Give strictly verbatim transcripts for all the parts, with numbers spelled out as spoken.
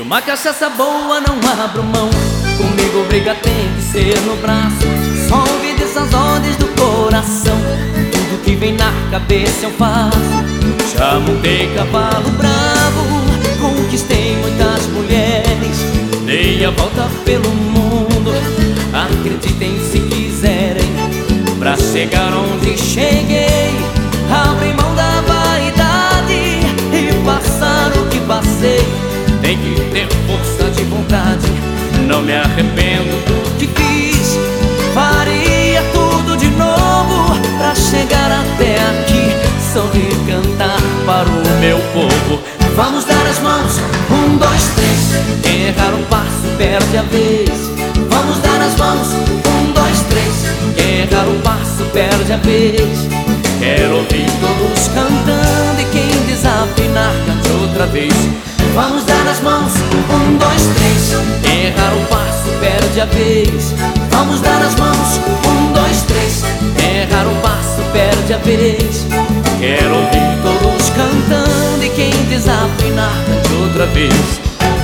uma cachaça boa não abro mão. Comigo briga tem que ser no braço. Só obedeço as ordens do coração. Tudo que vem na cabeça eu faço. Já montei cavalo bravo, conquistei muitas mulheres, dei a volta pelo mundo. Acreditem se quiserem, pra chegar onde cheguei, abri mão da vaidade e passar o que passei. Tem que ter força de vontade, não me arrependo do que fiz. Faria tudo de novo pra chegar até aqui, sorrir, cantar para o meu povo. Vamos dar as mãos, um, dois, três. Quem errar um passo perde a vez. Vamos dar as mãos, um, dois, três. Quem errar um passo perde a vez. Quero ouvir todos cantando e quem desafinar cante outra vez. Vamos dar as mãos, um, dois, três. Quem errar um passo perde a vez. Vamos dar as mãos, um, dois, três. Quem errar um passo perde a vez. Quero ouvir todos cantando e quem desafinar cante outra vez.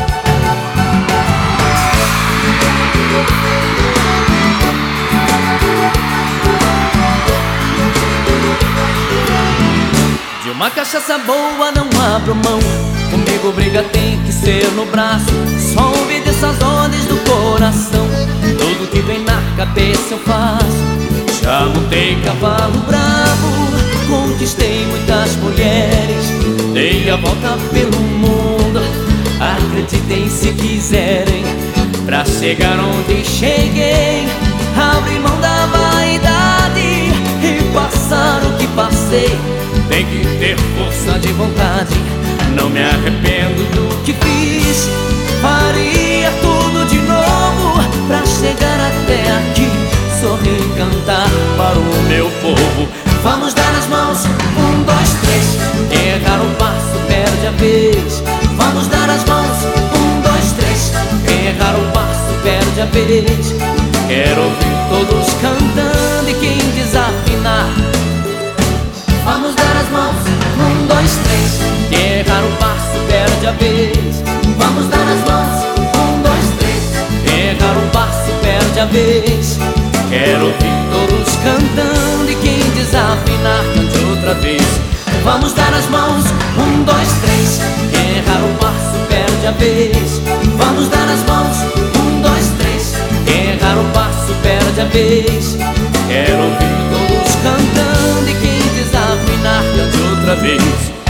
De uma cachaça boa não abro mão. Comigo briga tem que ser no braço. Só obedeço as ordens do coração. Tudo que vem na cabeça eu faço. Já montei cavalo bravo, conquistei muitas mulheres, dei a volta pelo mundo. Acreditem se quiserem, pra chegar onde cheguei, abri mão da vaidade e passar o que passei. Tem que ter força de vontade, não me arrependo do que fiz. Faria tudo de novo pra chegar até aqui, sorrir e cantar para o meu povo. Vamos dar as mãos, um, dois, três. Quem errar um passo perde a vez. Vamos dar as mãos, um, dois, três. Quem errar um passo perde a vez. Quero ouvir todos cantando e quem desafinar. Vamos dar as mãos, um, dois, três. Quem errar um passo perde a vez. Vamos dar as mãos, um, dois, três. Quem errar um passo perde a vez. Quero ouvir todos cantando e quem desafinar cante outra vez. Vamos dar as mãos, um, dois, três. Quem errar um passo perde a vez. Vamos dar as mãos, um, dois, três. Quem errar um passo perde a vez. Quero ouvir todos cantando e quem desafinar cante outra vez.